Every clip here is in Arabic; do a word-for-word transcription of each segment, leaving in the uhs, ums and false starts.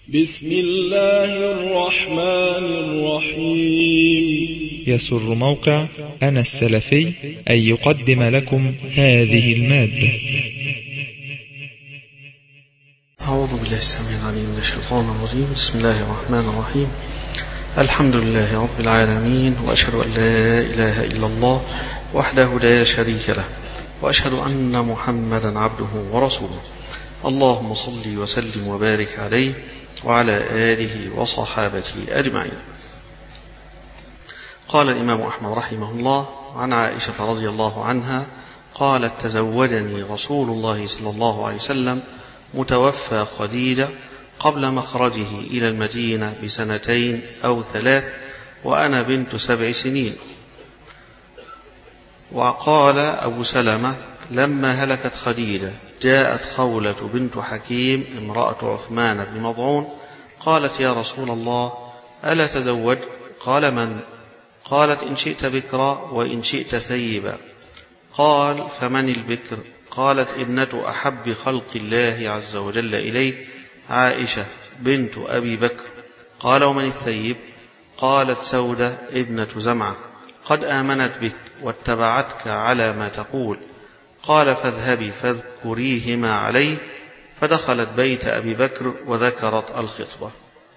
بسم الله الرحمن الرحيم. يسر موقع أنا السلفي أن يقدم لكم هذه المادة. أعوذ بالله السميع العليم من الشيطان الرجيم. بسم الله الرحمن الرحيم. الحمد لله رب العالمين، وأشهد أن لا إله إلا الله وحده لا شريك له، وأشهد أن محمدا عبده ورسوله. اللهم صل وسلم وبارك عليه وعلى آله وصحابته أجمعين. قال الإمام أحمد رحمه الله عن عائشة رضي الله عنها قالت: تزوجني رسول الله صلى الله عليه وسلم متوفى خديجة قبل مخرجه إلى المدينة بسنتين أو ثلاث، وأنا بنت سبع سنين. وقال أبو سلمة: لما هلكت خديجة جاءت خولة بنت حكيم امرأة عثمان بن مضعون قالت: يا رسول الله، ألا تزوج؟ قال: من؟ قالت: إن شئت بكرا وإن شئت ثيبا. قال: فمن البكر؟ قالت: ابنة أحب خلق الله عز وجل إليه، عائشة بنت أبي بكر. قال: ومن الثيب؟ قالت: سودة ابنة زمعة، قد آمنت بك واتبعتك على ما تقول. قال: فاذهبي فاذكريهما عليه. فدخلت بيت أبي بكر وذكرت الخطبة.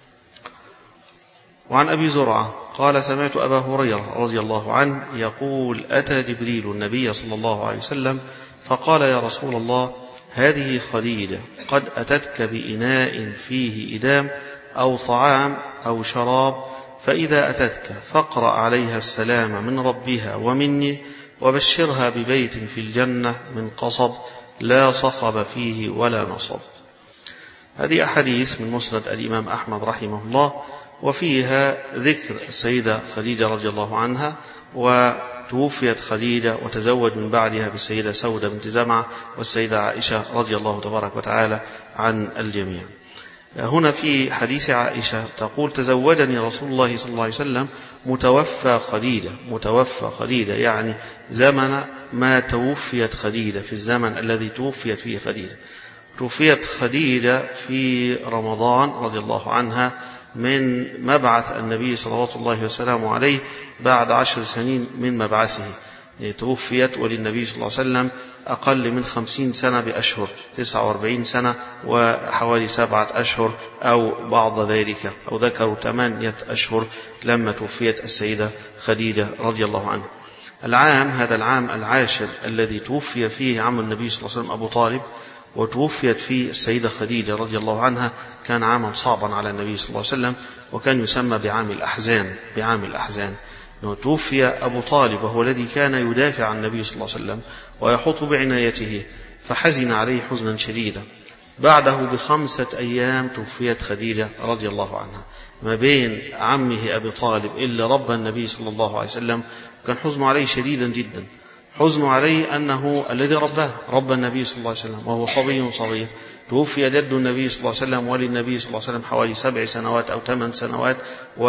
وعن أبي زرعة قال: سمعت أبا هريرة رضي الله عنه يقول: أتى جبريل النبي صلى الله عليه وسلم فقال: يا رسول الله، هذه خديجة قد أتتك بإناء فيه إدام أو طعام أو شراب، فإذا أتتك فاقرأ عليها السلام من ربها ومني، وبشرها ببيت في الجنة من قصب لا صخب فيه ولا نصب. هذه أحاديث من مسند الإمام أحمد رحمه الله، وفيها ذكر السيدة خديجة رضي الله عنها، وتوفيت خديجة وتزوج من بعدها بالسيدة سودة بنت زمعة والسيدة عائشة رضي الله تبارك وتعالى عن الجميع. هنا في حديث عائشة تقول: تزوجني رسول الله صلى الله عليه وسلم متوفى خديجة. متوفى خديجة يعني زمن ما توفيت خديجة، في الزمن الذي توفيت فيه خديجة. توفيت خديجة في رمضان رضي الله عنها من مبعث النبي صلى الله وسلم عليه بعد عشر سنين من مبعثه. توفيت وللنبي صلى الله عليه وسلم أقل من خمسين سنة بأشهر، تسعة وأربعين سنة وحوالي سبعة أشهر أو بعض ذلك، أو ذكروا ثمانية أشهر لما توفيت السيدة خديجة رضي الله عنها. العام هذا العام العاشر الذي توفي فيه عم النبي صلى الله عليه وسلم أبو طالب وتوفيت فيه السيدة خديجة رضي الله عنها كان عاما صعبا على النبي صلى الله عليه وسلم، وكان يسمى بعام الأحزان. بعام الأحزان توفي أبو طالب وهو الذي كان يدافع عن النبي صلى الله عليه وسلم ويحوط بعنايته، فحزن عليه حزنا شديدا. بعده بخمسة أيام توفيت خديجة رضي الله عنها. ما بين عمه أبي طالب اللي ربى النبي صلى الله عليه وسلم كان حزنه عليه شديدا جدا. حزنه عليه أنه الذي رباه ربى النبي صلى الله عليه وسلم وهو صبي صغير. توفي جد النبي صلى الله عليه وسلم وللنبي صلى الله عليه وسلم حوالي سبع سنوات أو ثمان سنوات،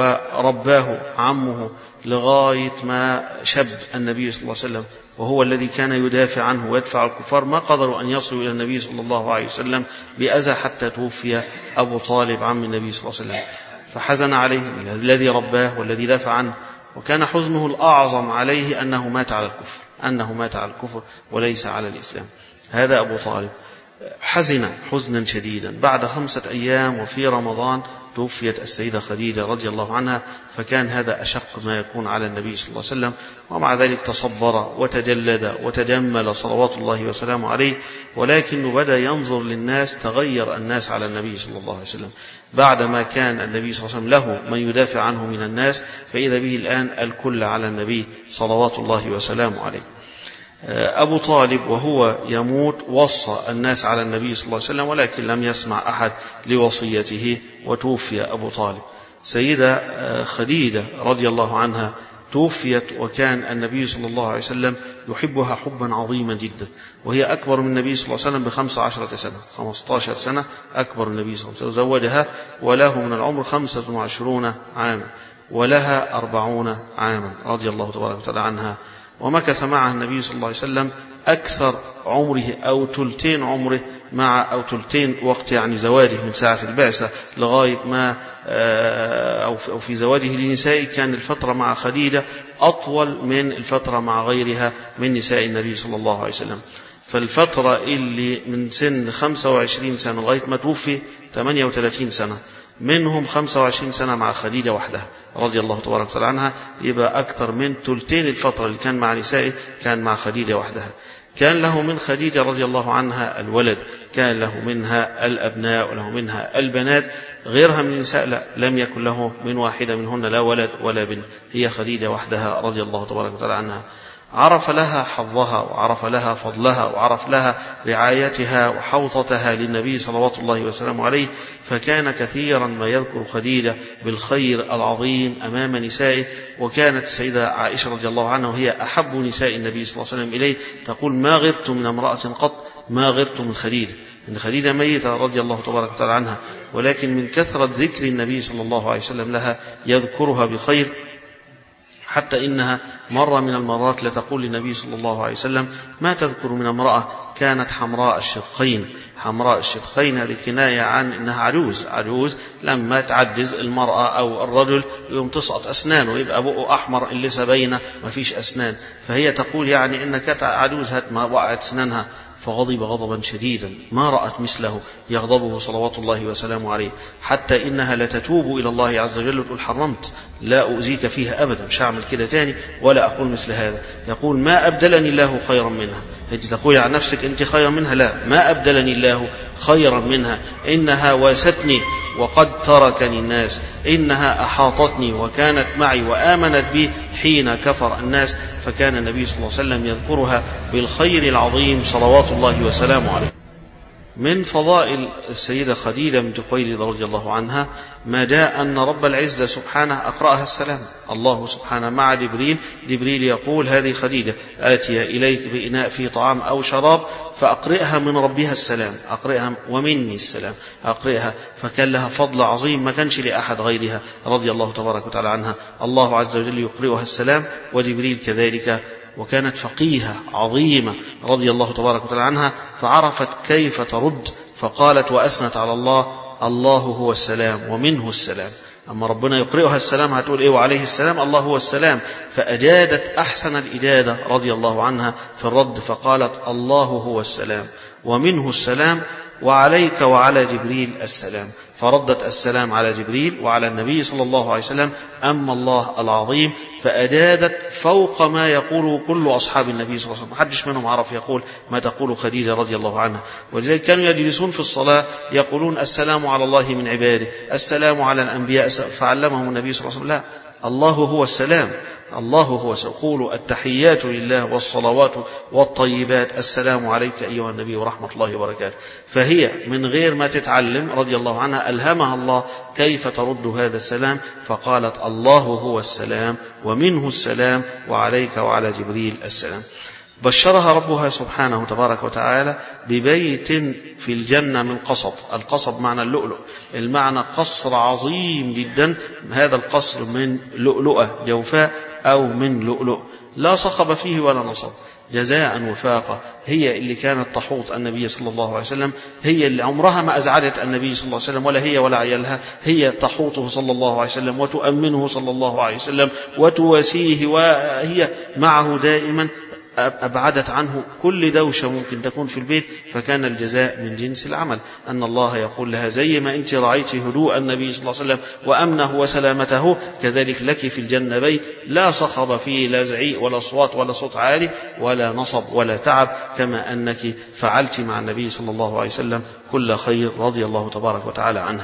ورباه عمه لغاية ما شب النبي صلى الله عليه وسلم، وهو الذي كان يدافع عنه ويدفع الكفار. ما قدروا أن يصلوا إلى النبي صلى الله عليه وسلم بأذى حتى توفي أبو طالب عم النبي صلى الله عليه وسلم، فحزن عليه الذي رباه والذي دافع عنه. وكان حزنه الأعظم عليه أنه مات على الكفر، أنه مات على الكفر وليس على الإسلام. هذا أبو طالب حزن حزنا شديدا. بعد خمسة أيام وفي رمضان توفيت السيدة خديجة رضي الله عنها، فكان هذا أشق ما يكون على النبي صلى الله عليه وسلم، ومع ذلك تصبر وتجلد وتجمل صلوات الله وسلامه عليه. ولكنه بدأ ينظر للناس، تغير الناس على النبي صلى الله عليه وسلم. بعدما كان النبي صلى الله عليه وسلم له من يدافع عنه من الناس، فإذا به الآن الكل على النبي صلوات الله وسلامه عليه. أبو طالب وهو يموت وصى الناس على النبي صلى الله عليه وسلم، ولكن لم يسمع أحد لوصيته وتوفي أبو طالب. سيدة خديجة رضي الله عنها توفيت، وكان النبي صلى الله عليه وسلم يحبها حبا عظيما جدا، وهي أكبر من النبي صلى الله عليه وسلم بخمس عشرة سنة، خمسة عشر سنة أكبر النبي صلى الله عليه وسلم. زوجها وله من العمر خمسة وعشرون عاما ولها أربعون عاما رضي الله تبارك وتعالى عنها. ومكث معها النبي صلى الله عليه وسلم أكثر عمره أو ثلثين عمره مع أو ثلثين وقت يعني زواجه من ساعة البعثة لغاية ما أو في زواجه لنسائه، كان الفترة مع خديجة أطول من الفترة مع غيرها من نساء النبي صلى الله عليه وسلم. فالفترة اللي من سن خمسة وعشرين سنة لغاية ما توفي ثمانية وثلاثين سنة، منهم خمسة وعشرين سنة مع خديجة وحدها رضي الله تبارك وتعالى عنها، يبقى أكثر من ثلثين الفترة اللي كان مع نسائه كان مع خديجة وحدها. كان له من خديجة رضي الله عنها الولد، كان له منها الأبناء وله منها البنات، غيرها من النساء لا، لم يكن له من واحدة منهن لا ولد ولا بنت، هي خديجة وحدها رضي الله تبارك وتعالى عنها. عرف لها حظها وعرف لها فضلها وعرف لها رعايتها وحوطتها للنبي صلوات الله وسلامه عليه، فكان كثيرا ما يذكر خديجة بالخير العظيم أمام نسائه. وكانت السيدة عائشة رضي الله عنها وهي أحب نساء النبي صلى الله عليه وسلم إليه تقول: ما غبت من امرأة قط ما غبت من خديجة، إن خديجة ميتة رضي الله تبارك وتعالى عنها، ولكن من كثرة ذكر النبي صلى الله عليه وسلم لها يذكرها بخير، حتى إنها مرة من المرات لتقول للنبي صلى الله عليه وسلم: ما تذكر من امرأة كانت حمراء الشدقين. حمراء الشدقين هذه كناية عن أنها عجوز، عجوز لما تعجز المرأة أو الرجل يوم تسقط أسنانه يبقى بقه أحمر اللي سبينه ما فيش أسنان، فهي تقول يعني إنك عجوز هات ما وقعت أسنانها. فغضب غضبا شديدا ما رأت مثله يغضبه صلوات الله وسلامه عليه، حتى إنها لتتوب إلى الله عز وجل وتقول: حرمت لا أؤذيك فيها أبدا، مش هعمل كده تاني ولا أقول مثل هذا. يقول: ما أبدلني الله خيرا منها. أنت تقول عن نفسك أنت خيرا منها؟ لا، ما أبدلني الله خيرا منها، إنها واستني وقد تركني الناس، إنها أحاطتني وكانت معي وآمنت بي حين كفر الناس. فكان النبي صلى الله عليه وسلم يذكرها بالخير العظيم صلوات الله وسلامه عليه. من فضائل السيدة خديجة بنت خويلد رضي الله عنها ما جاء أن رب العزة سبحانه أقرأها السلام. الله سبحانه مع جبريل، جبريل يقول: هذه خديجة آتي إليك بإناء فيه طعام أو شراب فأقرئها من ربها السلام، أقرئها ومني السلام، أقرئها. فكان لها فضل عظيم ما كانش لأحد غيرها رضي الله تبارك وتعالى عنها. الله عز وجل يقرئها السلام وجبريل كذلك. وكانت فقيهة عظيمة رضي الله تبارك وتعالى عنها، فعرفت كيف ترد فقالت وأثنت على الله: الله هو السلام ومنه السلام. أما ربنا يقرئها السلام هتقول إيه؟ وعليه السلام، الله هو السلام. فأجادت أحسن الإجادة رضي الله عنها في الرد، فقالت: الله هو السلام ومنه السلام وعليك وعلى جبريل السلام. فردت السلام على جبريل وعلى النبي صلى الله عليه وسلم، أما الله العظيم. فأجادت فوق ما يقول كل أصحاب النبي صلى الله عليه وسلم، محدش منهم عرف يقول ما تقول خديجة رضي الله عنها. ولذلك كانوا يجلسون في الصلاة يقولون: السلام على الله من عباده، السلام على الأنبياء. فعلمهم النبي صلى الله عليه وسلم: لا، الله هو السلام، الله هو سيقول التحيات لله والصلوات والطيبات، السلام عليك أيها النبي ورحمة الله وبركاته. فهي من غير ما تتعلم رضي الله عنها ألهمها الله كيف ترد هذا السلام، فقالت: الله هو السلام ومنه السلام وعليك وعلى جبريل السلام. بشرها ربها سبحانه تبارك وتعالى ببيت في الجنة من قصب. القصب معنى اللؤلؤ، المعنى قصر عظيم جدا. هذا القصر من لؤلؤة جوفاء أو من لؤلؤ، لا صخب فيه ولا نصب، جزاء وفاقة. هي اللي كانت تحوط النبي صلى الله عليه وسلم، هي اللي عمرها ما أزعجت النبي صلى الله عليه وسلم، ولا هي ولا عيالها، هي تحوطه صلى الله عليه وسلم وتؤمنه صلى الله عليه وسلم وتواسيه، وهي معه دائما. أبعدت عنه كل دوشة ممكن تكون في البيت، فكان الجزاء من جنس العمل. أن الله يقول لها: زي ما أنت رأيت هدوء النبي صلى الله عليه وسلم وأمنه وسلامته، كذلك لك في الجنة بيت لا صخب فيه لا زعيق ولا صوت ولا صوت عالي ولا نصب ولا تعب، كما أنك فعلت مع النبي صلى الله عليه وسلم كل خير رضي الله تبارك وتعالى عنها.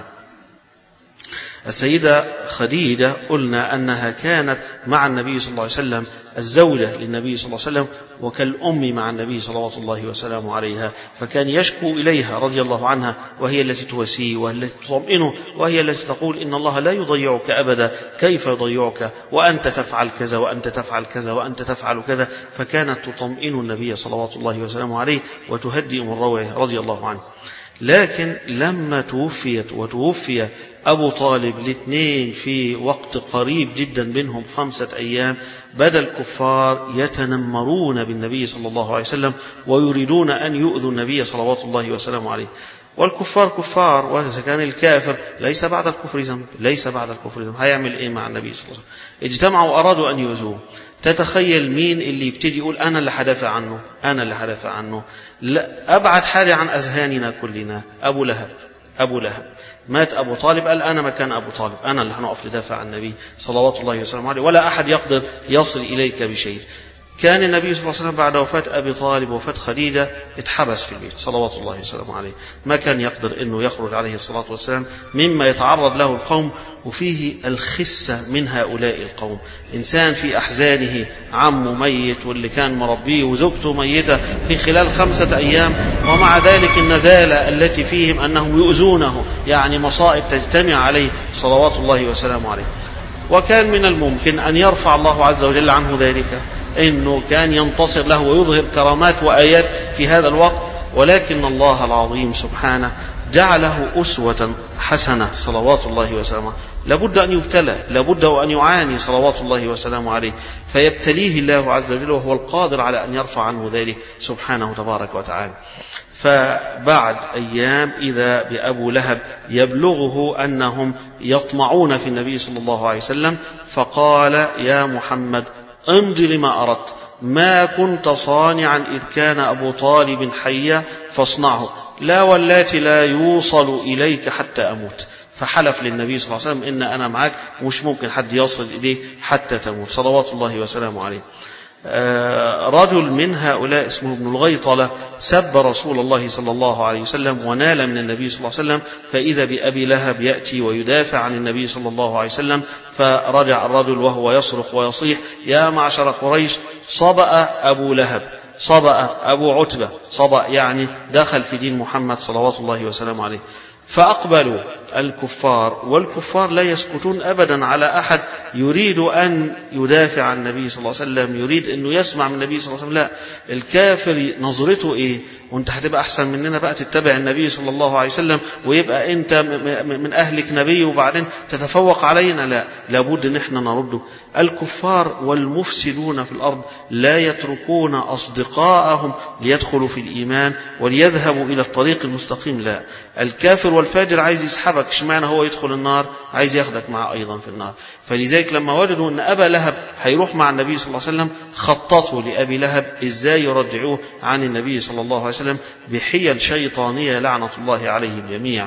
السيدة خديجة قلنا أنها كانت مع النبي صلى الله عليه وسلم الزوجة للنبي صلى الله عليه وسلم، وكالأم مع النبي صلوات الله وسلامه عليها. فكان يشكو إليها رضي الله عنها، وهي التي تواسيه والتي تطمئنه، وهي التي تقول: إن الله لا يضيعك أبدا، كيف يضيعك وأنت تفعل كذا وأنت تفعل كذا وأنت تفعل كذا. فكانت تطمئن النبي صلوات الله وسلامه عليه وتهدئ من روعه رضي الله عنه. لكن لما توفيت وتوفي أبو طالب الاثنين في وقت قريب جدا بينهم خمسة أيام، بدأ الكفار يتنمرون بالنبي صلى الله عليه وسلم ويريدون أن يؤذوا النبي صلوات الله وسلامه عليه. والكفار كفار، وإذا كان الكافر ليس بعد الكفر ذنب، ليس بعد الكفر ذنب، هيعمل إيه مع النبي صلى الله عليه وسلم؟ اجتمعوا وأرادوا أن يؤذوه. تتخيل مين اللي يبتدي يقول أنا اللي حدافع عنه، أنا اللي حدافع عنه؟ لا، أبعد حاجة عن أذهاننا كلنا أبو لهب. أبو لهب مات أبو طالب، قال أنا مكان أبو طالب، أنا اللي هنقف لدافع عن النبي صلوات الله وسلامه عليه، ولا أحد يقدر يصل إليك بشيء. كان النبي صلى الله عليه وسلم بعد وفاة أبي طالب ووفاة خديجة اتحبس في البيت صلوات الله وسلامه عليه، ما كان يقدر أنه يخرج عليه الصلاة والسلام مما يتعرض له القوم. وفيه الخسة من هؤلاء القوم، إنسان في أحزانه عمه ميت واللي كان مربيه وزوجته ميتة في خلال خمسة أيام، ومع ذلك النزالة التي فيهم أنهم يؤذونه، يعني مصائب تجتمع عليه صلوات الله وسلامه عليه. وكان من الممكن أن يرفع الله عز وجل عنه ذلك، إنه كان ينتصر له ويظهر كرامات وآيات في هذا الوقت، ولكن الله العظيم سبحانه جعله أسوة حسنة صلوات الله وسلامه. لابد أن يبتلى، لابد أن يعاني صلوات الله وسلامه عليه، فيبتليه الله عز وجل وهو القادر على أن يرفع عنه ذلك سبحانه تبارك وتعالى. فبعد أيام إذا بأبو لهب يبلغه أنهم يطمعون في النبي صلى الله عليه وسلم، فقال يا محمد امض لما أردت، ما كنت صانعا إذ كان أبو طالب حيا فاصنعه، لا واللاتي لا يوصل إليك حتى أموت. فحلف للنبي صلى الله عليه وسلم إن أنا معك، مش ممكن حد يصل إليه حتى تموت صلوات الله وسلامه عليه. رجل من هؤلاء اسمه ابن الغيطلة سب رسول الله صلى الله عليه وسلم ونال من النبي صلى الله عليه وسلم، فإذا بأبي لهب يأتي ويدافع عن النبي صلى الله عليه وسلم، فرجع الرجل وهو يصرخ ويصيح يا معشر قريش صبأ أبو لهب، صبأ أبو عتبة، صبأ يعني دخل في دين محمد صلوات الله وسلامه عليه. فأقبلوا الكفار، والكفار لا يسكتون أبدا على أحد يريد أن يدافع عن النبي صلى الله عليه وسلم، يريد أنه يسمع من النبي صلى الله عليه وسلم. لا، الكافر نظرته إيه؟ وانت هتبقى أحسن مننا بقى تتبع النبي صلى الله عليه وسلم ويبقى أنت من أهلك نبي وبعدين تتفوق علينا؟ لا، لابد أن احنا نرده. الكفار والمفسدون في الأرض لا يتركون أصدقاءهم ليدخلوا في الإيمان وليذهبوا إلى الطريق المستقيم. لا، الكافر والفاجر عايز يسحبك، اشمعنى هو يدخل النار؟ عايز ياخدك معه أيضا في النار. فلذلك لما وجدوا أن أبا لهب هيروح مع النبي صلى الله عليه وسلم، خططوا لأبي لهب إزاي يرجعوه عن النبي صلى الله عليه وسلم بحيل شيطانية لعنة الله عليهم جميعا.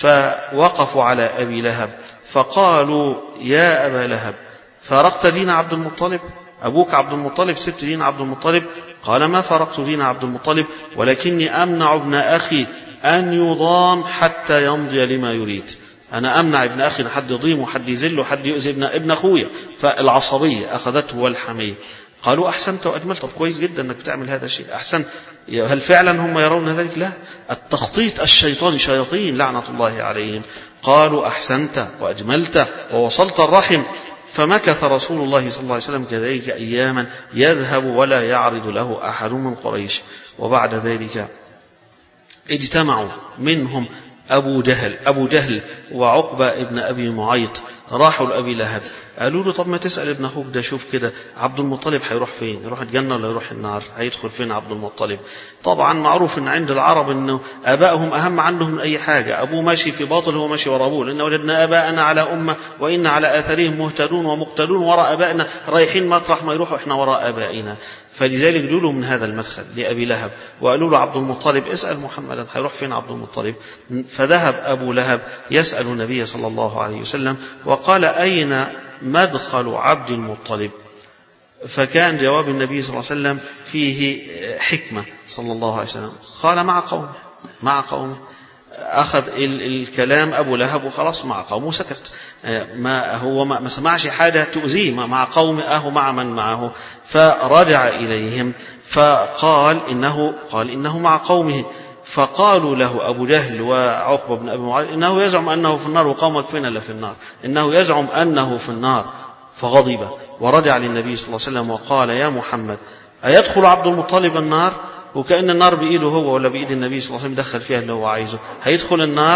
فوقفوا على أبي لهب فقالوا يا أبا لهب فارقت دين عبد المطلب؟ أبوك عبد المطلب سبت دين عبد المطلب؟ قال ما فارقت دين عبد المطلب، ولكني أمنع ابن أخي أن يضام حتى يمضي لما يريد. أنا أمنع ابن أخي حد يضيم وحد يزل وحد يؤذي ابن, ابن أخويا. فالعصبية أخذته والحمية. قالوا أحسنت وأجملت، طب كويس جدا أنك بتعمل هذا الشيء، أحسن. هل فعلا هم يرون ذلك؟ لا، التخطيط الشيطاني، شياطين لعنة الله عليهم. قالوا أحسنت وأجملت ووصلت الرحم. فمكث رسول الله صلى الله عليه وسلم كذلك أياما يذهب ولا يعرض له أحد من قريش. وبعد ذلك اجتمعوا منهم أبو جهل أبو جهل وعقبة ابن أبي معيط، راحوا لأبي لهب قالوا له طب ما تسأل ابن أخوك ده، شوف كده عبد المطلب هيروح فين؟ يروح الجنة ولا يروح النار؟ هيدخل فين عبد المطلب؟ طبعا معروف ان عند العرب انه آبائهم أهم عندهم من أي حاجة، أبوه ماشي في باطل هو ماشي ورا أبوه، لأن وجدنا آباءنا على أمة وإن على آثارهم مهتدون ومقتدون، وراء آبائنا رايحين مطرح ما يروحوا إحنا وراء آبائنا. فلذلك جلوا من هذا المدخل لأبي لهب وقالوا له عبد المطلب اسأل محمدا هيروح فين عبد المطلب. فذهب أبو لهب يسأل النبي صلى الله عليه وسلم وقال أين مدخل عبد المطلب؟ فكان جواب النبي صلى الله عليه وسلم فيه حكمة صلى الله عليه وسلم، قال مع قومه. مع قومه أخذ الكلام أبو لهب وخلاص مع قومه سكت، ما هو ما سمعش حاجة تؤذيه، مع قومه أهو مع من معه. فرجع إليهم فقال إنه قال إنه مع قومه. فقالوا له أبو جهل وعقبة بن أبي معيط إنه يزعم أنه في النار وقومك فين إلا في النار، إنه يزعم أنه في النار. فغضب ورجع للنبي صلى الله عليه وسلم وقال يا محمد أيدخل عبد المطلب النار؟ وكأن النار بإيده هو ولا بإيد النبي صلى الله عليه وسلم، دخل فيها اللي هو عايزه، هيدخل النار.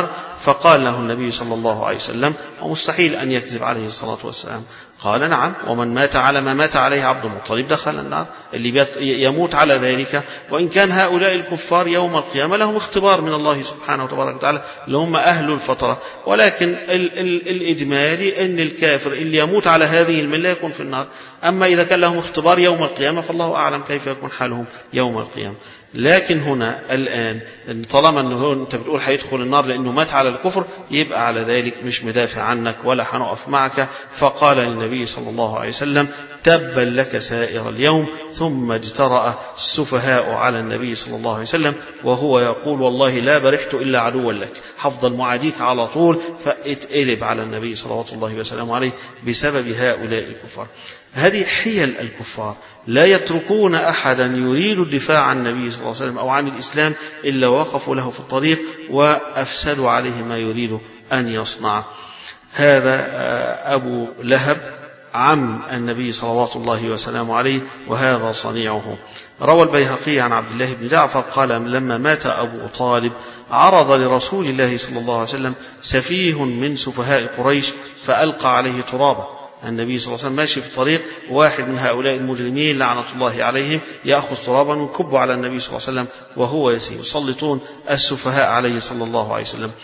فقال له النبي صلى الله عليه وسلم: ومستحيل أن يكذب عليه الصلاة والسلام. قال: نعم، ومن مات على ما مات عليه عبد المطلب دخل النار. اللي يموت على ذلك، وإن كان هؤلاء الكفار يوم القيامة لهم اختبار من الله سبحانه وتبارك وتعالى اللي هم أهل الفترة، ولكن ال ال الإجمالي أن الكافر اللي يموت على هذه الملة يكون في النار. أما إذا كان لهم اختبار يوم القيامة فالله أعلم كيف يكون حالهم يوم القيامة. لكن هنا الآن طالما أنه أنت بتقول حيدخل النار لأنه مات على الكفر، يبقى على ذلك مش مدافع عنك ولا حنقف معك. فقال للنبي صلى الله عليه وسلم: تبا لك سائر اليوم. ثم اجترأ السفهاء على النبي صلى الله عليه وسلم وهو يقول: والله لا برحت إلا عدوا لك، حفظ معاديك على طول. فاتقلب على النبي صلوات الله وسلامه عليه بسبب هؤلاء الكفار. هذه حيل الكفار، لا يتركون أحدا يريد الدفاع عن النبي صلى الله عليه وسلم أو عن الإسلام إلا وقفوا له في الطريق وأفسدوا عليه ما يريد أن يصنع. هذا أبو لهب عم النبي صلوات الله وسلامه عليه، وهذا صنيعه. روى البيهقي عن عبد الله بن جعفر قال: لما مات أبو طالب عرض لرسول الله صلى الله عليه وسلم سفيه من سفهاء قريش فألقى عليه ترابا. النبي صلى الله عليه وسلم ماشي في الطريق، واحد من هؤلاء المجرمين لعنة الله عليهم يأخذ ترابا ويكب على النبي صلى الله عليه وسلم وهو يسير، يسلطون السفهاء عليه صلى الله عليه وسلم.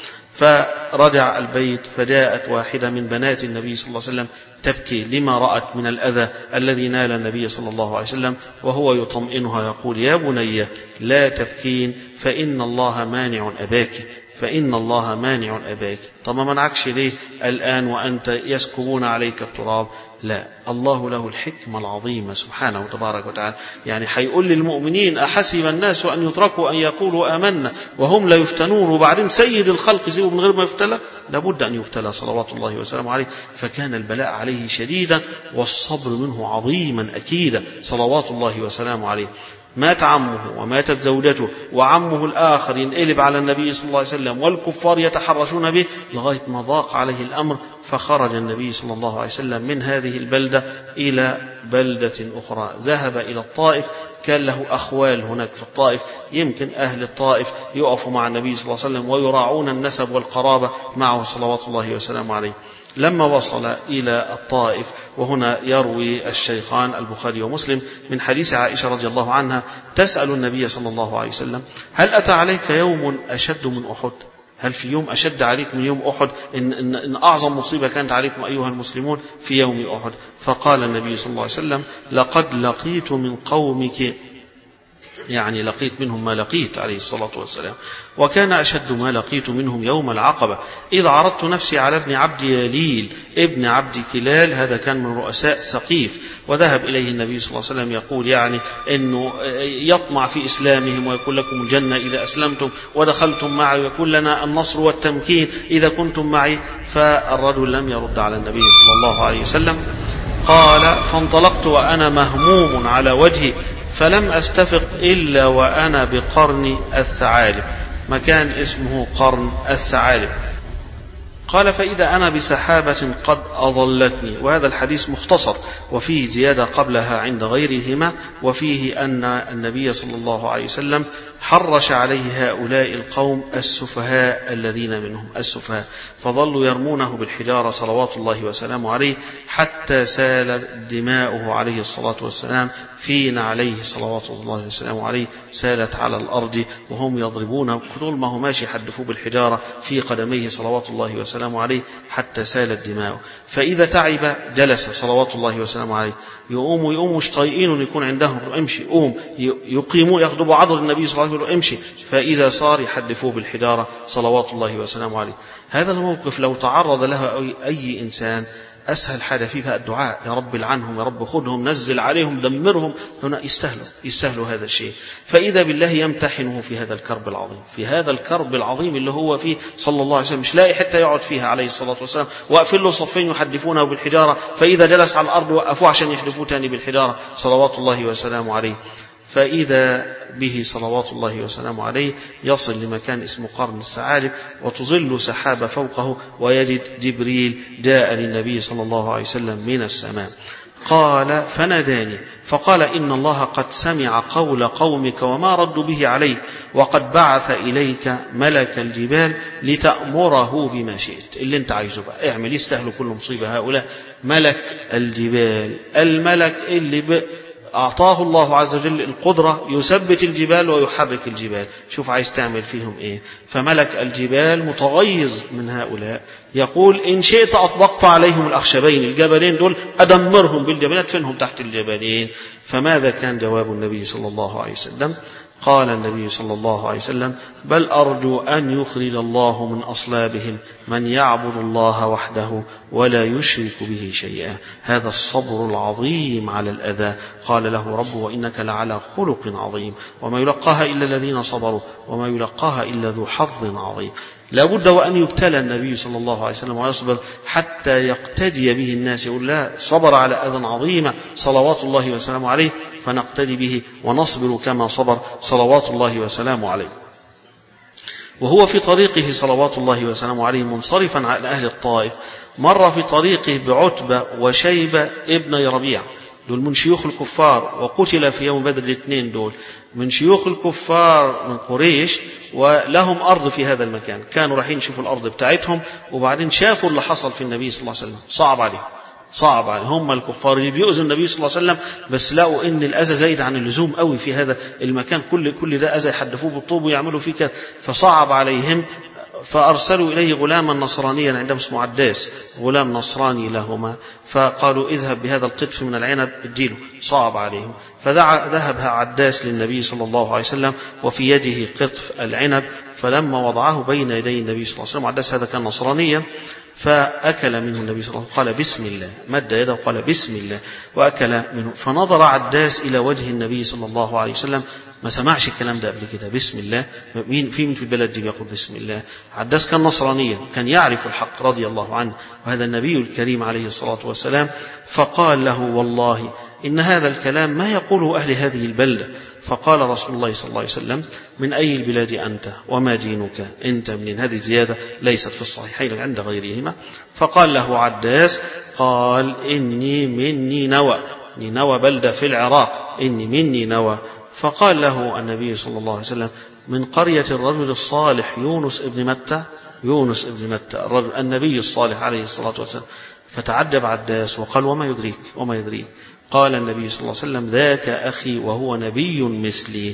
فرجع البيت فجاءت واحدة من بنات النبي صلى الله عليه وسلم تبكي لما رأت من الأذى الذي نال النبي صلى الله عليه وسلم، وهو يطمئنها يقول: يا بني لا تبكين فإن الله مانع أباك، فإن الله مانع أباك. طب ما منعكش ليه الآن وأنت يسكبون عليك التراب؟ لا، الله له الحكمة العظيمة سبحانه وتبارك وتعالى. يعني حيقول للمؤمنين: أحسب الناس أن يتركوا أن يقولوا آمنا وهم لا يفتنون، وبعدين سيد الخلق سيبوا من غير ما يفتلى؟ لابد أن يبتلى صلوات الله وسلامه عليه. فكان البلاء عليه شديدا والصبر منه عظيما أكيدا صلوات الله وسلامه عليه. مات عمه وماتت زوجته وعمه الآخر ينقلب على النبي صلى الله عليه وسلم والكفار يتحرشون به لغاية ما ضاق عليه الأمر، فخرج النبي صلى الله عليه وسلم من هذه البلدة إلى بلدة أخرى. ذهب إلى الطائف، كان له أخوال هناك في الطائف، يمكن أهل الطائف يقفوا مع النبي صلى الله عليه وسلم ويراعون النسب والقرابة معه صلوات الله وسلامه عليه. لما وصل إلى الطائف، وهنا يروي الشيخان البخاري ومسلم من حديث عائشة رضي الله عنها تسأل النبي صلى الله عليه وسلم: هل أتى عليك يوم أشد من أحد؟ هل في يوم أشد عليك من يوم أحد؟ إن, إن, إن أعظم مصيبة كانت عليكم أيها المسلمون في يوم أحد. فقال النبي صلى الله عليه وسلم: لقد لقيت من قومك، يعني لقيت منهم ما لقيت عليه الصلاة والسلام، وكان أشد ما لقيت منهم يوم العقبة إذ عرضت نفسي على ابن عبد يليل ابن عبد كلال، هذا كان من رؤساء ثقيف، وذهب إليه النبي صلى الله عليه وسلم يقول يعني أنه يطمع في إسلامهم ويقول لكم الجنة إذا أسلمتم ودخلتم معي، ويقول لنا النصر والتمكين إذا كنتم معي. فالرجل لم يرد على النبي صلى الله عليه وسلم. قال: فانطلقت وأنا مهموم على وجهي فلم أستفق إلا وأنا بقرن الثعالب، مكان اسمه قرن الثعالب. قال: فإذا أنا بسحابة قد أظلتني. وهذا الحديث مختصر وفيه زيادة قبلها عند غيرهما، وفيه أن النبي صلى الله عليه وسلم حرش عليه هؤلاء القوم السفهاء الذين منهم السفهاء، فظلوا يرمونه بالحجارة صلوات الله وسلامه عليه حتى سالت دماؤه عليه الصلاة والسلام فين عليه صلوات الله وسلامه عليه، سالت على الأرض وهم يضربونه كل ما هو ماشي حدفوه بالحجارة في قدميه صلوات الله وسلامه عليه حتى سالت دماؤه. فإذا تعب جلس صلوات الله وسلامه عليه، يقوموا يقوموا مش طايقين يكون عندهم، امشي قوم، يقيموا ياخذوا عضد النبي صلى الله عليه وسلم امشي، فإذا صار يحدفوه بالحجارة صلوات الله وسلامه عليه. هذا الموقف لو تعرض له أي إنسان أسهل حاجة فيها الدعاء: يا رب لعنهم، يا رب خذهم، نزل عليهم، دمرهم. هنا يستهلوا يستهلوا هذا الشيء. فإذا بالله يمتحنه في هذا الكرب العظيم، في هذا الكرب العظيم اللي هو فيه صلى الله عليه وسلم، مش لاقي حتى يقعد فيها عليه الصلاة والسلام، وقفل له صفين يحدفونه بالحجارة، فإذا جلس على الأرض وقفوه عشان يحدفوه تاني بالحجارة صلوات الله وسلامه عليه. فإذا به صلوات الله وسلامه عليه يصل لمكان اسمه قرن الثعالب، وتظل سحابة فوقه، ويجد جبريل جاء للنبي صلى الله عليه وسلم من السماء. قال فناداني فقال إن الله قد سمع قول قومك وما ردوا به عليه، وقد بعث إليك ملك الجبال لتأمره بما شئت. اللي انت عايزه بقى اعمل، يستاهلوا كل مصيبة هؤلاء. ملك الجبال، الملك اللي ب... أعطاه الله عز وجل القدرة يثبت الجبال ويحرك الجبال. شوف عايز تعمل فيهم إيه. فملك الجبال متغيظ من هؤلاء، يقول إن شئت أطبقت عليهم الأخشبين، الجبلين دول أدمرهم بالجبلين أدفنهم تحت الجبلين. فماذا كان جواب النبي صلى الله عليه وسلم؟ قال النبي صلى الله عليه وسلم بل أرجو أن يخرج الله من أصلابهم من يعبد الله وحده ولا يشرك به شيئا. هذا الصبر العظيم على الأذى. قال له رب وإنك لعلى خلق عظيم وما يلقاها إلا الذين صبروا وما يلقاها إلا ذو حظ عظيم. لابد وأن يبتلى النبي صلى الله عليه وسلم ويصبر حتى يقتدي به الناس، يقول لا صبر على أذى عظيمة صلوات الله وسلامه عليه فنقتدي به ونصبر كما صبر صلوات الله وسلامه عليه. وهو في طريقه صلوات الله وسلامه عليه منصرفا على أهل الطائف مر في طريقه بعتبة وشيبة ابن ربيع، دول من شيوخ الكفار وقتل في يوم بدر. الاثنين دول من شيوخ الكفار من قريش ولهم أرض في هذا المكان، كانوا رايحين يشوفوا الأرض بتاعتهم وبعدين شافوا اللي حصل في النبي صلى الله عليه وسلم. صعب عليه صعب عليه هم الكفار اللي بيؤذوا النبي صلى الله عليه وسلم، بس لقوا ان الاذى زايد عن اللزوم قوي في هذا المكان، كل كل ده اذى يحدفوه بالطوب ويعملوا فيه كده، فصعب عليهم فأرسلوا إليه غلاما نصرانيا عندهم اسمه عداس، غلام نصراني لهما، فقالوا اذهب بهذا القطف من العنب اديله. صعب عليهم فذهب عداس للنبي صلى الله عليه وسلم وفي يده قطف العنب، فلما وضعه بين يدي النبي صلى الله عليه وسلم، عداس هذا كان نصرانيا، فأكل منه النبي صلى الله عليه وسلم قال بسم الله، مد يده وقال بسم الله وأكل منه. فنظر عداس إلى وجه النبي صلى الله عليه وسلم، ما سمعش الكلام ده قبل كده، بسم الله. مين في من في البلد دي بيقول بسم الله؟ عداس كان نصرانيا، كان يعرف الحق رضي الله عنه، وهذا النبي الكريم عليه الصلاة والسلام. فقال له والله إن هذا الكلام ما يقوله أهل هذه البلدة. فقال رسول الله صلى الله عليه وسلم من أي البلاد أنت وما دينك؟ أنت منين؟ هذه زيادة ليست في الصحيحين عند غيرهما. فقال له عداس قال إني من نينوى، نينوى بلدة في العراق، إني من نينوى. فقال له النبي صلى الله عليه وسلم من قرية الرجل الصالح يونس ابن متى، يونس ابن متى الرجل النبي الصالح عليه الصلاة والسلام. فتعجب عداس وقال وما يدريك وما يدريك؟ قال النبي صلى الله عليه وسلم ذاك أخي وهو نبي مثلي.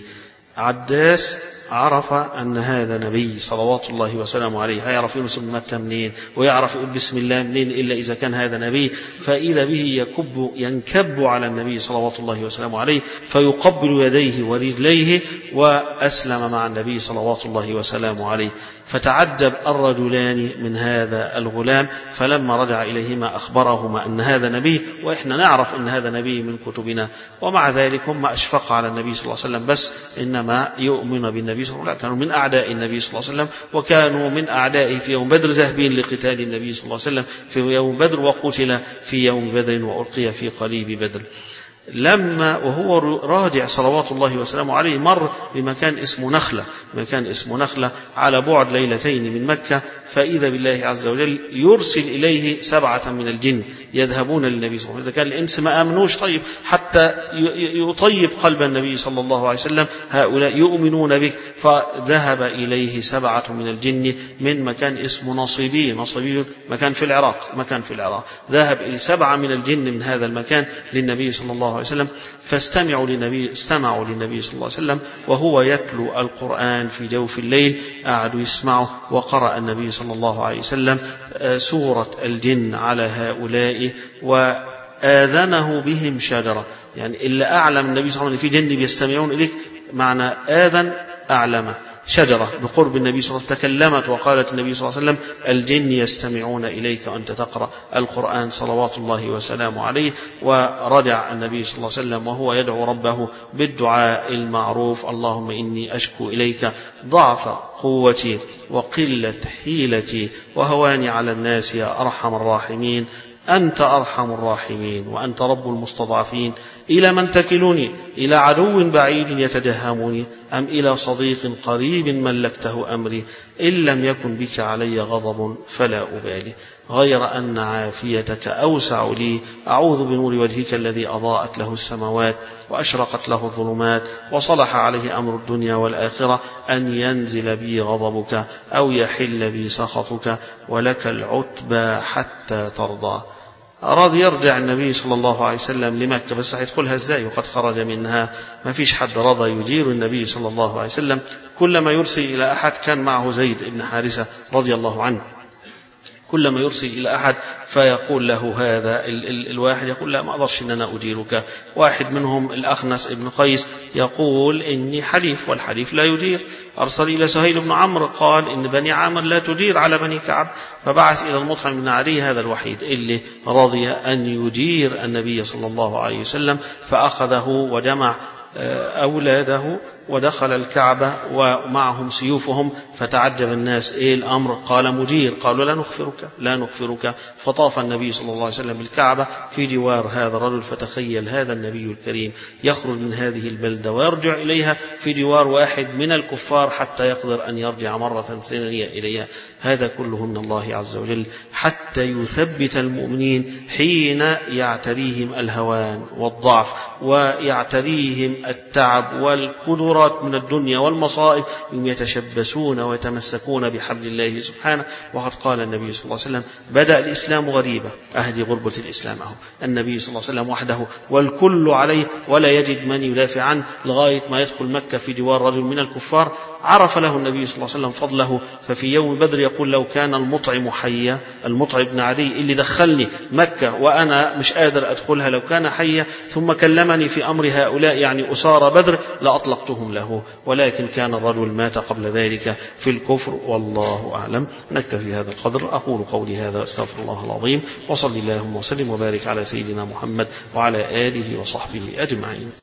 عداس عرف أن هذا نبي صلوات الله وسلامه عليه. هيعرف يونس بن متى منين ويعرف يقول بسم الله منين إلا إذا كان هذا نبي؟ فإذا به يكب ينكب على النبي صلوات الله وسلامه عليه فيقبل يديه ورجليه، وأسلم مع النبي صلوات الله وسلامه عليه. فتعجب الرجلان من هذا الغلام، فلما رجع إليهما أخبرهما أن هذا نبي، وإحنا نعرف أن هذا نبي من كتبنا، ومع ذلك هم أشفق على النبي صلى الله عليه وسلم، بس إنما يؤمن بالنبي صلى الله عليه وسلم. كانوا من أعداء النبي صلى الله عليه وسلم، وكانوا من أعدائه في يوم بدر ذاهبين لقتال النبي صلى الله عليه وسلم في يوم بدر، وقتل في يوم بدر وألقي في قليب بدر. لما وهو راجع صلوات الله وسلامه عليه مر بمكان اسمه نخلة، مكان اسمه نخلة على بعد ليلتين من مكة، فإذا بالله عز وجل يرسل إليه سبعة من الجن يذهبون للنبي صلى الله عليه وسلم. إذا كان الإنس ما آمنوش طيب حتى يطيب قلب النبي صلى الله عليه وسلم، هؤلاء يؤمنون بك. فذهب إليه سبعة من الجن من مكان اسمه نصيبي، نصيبي مكان في العراق، مكان في العراق. ذهب إلى سبعة من الجن من هذا المكان للنبي صلى الله عليه وسلم، فاستمعوا للنبي استمعوا للنبي صلى الله عليه وسلم وهو يتلو القرآن في جوف الليل، قعدوا يسمعوا. وقرأ النبي صلى الله عليه وسلم سورة الجن على هؤلاء وآذنه بهم شجرة، يعني اللي أعلم النبي صلى الله عليه وسلم في جن بيستمعون إليك، معنى آذن أعلمه. شجرة بقرب النبي صلى الله عليه وسلم تكلمت وقالت النبي صلى الله عليه وسلم الجن يستمعون إليك وأنت تقرأ القرآن صلوات الله وسلامه عليه. ورجع النبي صلى الله عليه وسلم وهو يدعو ربه بالدعاء المعروف اللهم إني أشكو إليك ضعف قوتي وقلة حيلتي وهواني على الناس يا أرحم الراحمين، أنت أرحم الراحمين وأنت رب المستضعفين. إلى من تكلني؟ إلى عدو بعيد يتجهمني أم إلى صديق قريب ملكته أمري؟ إن لم يكن بك علي غضب فلا أبالي. غير أن عافيتك أوسع لي. أعوذ بنور وجهك الذي أضاءت له السماوات وأشرقت له الظلمات وصلح عليه أمر الدنيا والآخرة أن ينزل بي غضبك أو يحل بي سخطك ولك العتبى حتى ترضى. أراد يرجع النبي صلى الله عليه وسلم لمكة، بس هيدخلها ازاي وقد خرج منها؟ ما فيش حد رضى يجير النبي صلى الله عليه وسلم. كلما يرسل إلى أحد، كان معه زيد بن حارثة رضي الله عنه، كلما يرسل إلى أحد فيقول له هذا ال ال الواحد يقول لا ما أقدرش إن أنا أجيرك. واحد منهم الأخنس ابن قيس يقول إني حليف والحليف لا يجير. أرسل إلى سهيل بن عمرو قال إن بني عامر لا تجير على بني كعب، فبعث إلى المطعم بن عدي هذا الوحيد اللي رضي أن يجير النبي صلى الله عليه وسلم، فأخذه وجمع أولاده ودخل الكعبة ومعهم سيوفهم، فتعجب الناس إيه الأمر؟ قال مجير. قالوا لا نغفرك لا نغفرك. فطاف النبي صلى الله عليه وسلم بالكعبة في جوار هذا الرجل، فتخيل هذا النبي الكريم يخرج من هذه البلدة ويرجع إليها في جوار واحد من الكفار حتى يقدر أن يرجع مرة ثانية إليها. هذا كله من الله عز وجل حتى يثبت المؤمنين حين يعتريهم الهوان والضعف ويعتريهم التعب والقدرات من الدنيا والمصائب، هم يتشبسون ويتمسكون بحبل الله سبحانه. وقد قال النبي صلى الله عليه وسلم بدأ الإسلام غريبا، أهدي غربة الإسلام أهو. النبي صلى الله عليه وسلم وحده والكل عليه ولا يجد من يدافع عنه، لغاية ما يدخل مكة في جوار رجل من الكفار عرف له النبي صلى الله عليه وسلم فضله. ففي يوم بدر يقول لو كان المطعم حيا، المطعم بن عدي اللي دخلني مكة وأنا مش قادر أدخلها، لو كان حيا ثم كلمني في أمر هؤلاء يعني أسارى بدر لأطلقتهم له، ولكن كان الرجل مات قبل ذلك في الكفر. والله أعلم. نكتفي هذا القدر. أقول قولي هذا أستغفر الله العظيم، وصلي اللهم وسلم وبارك على سيدنا محمد وعلى آله وصحبه أجمعين.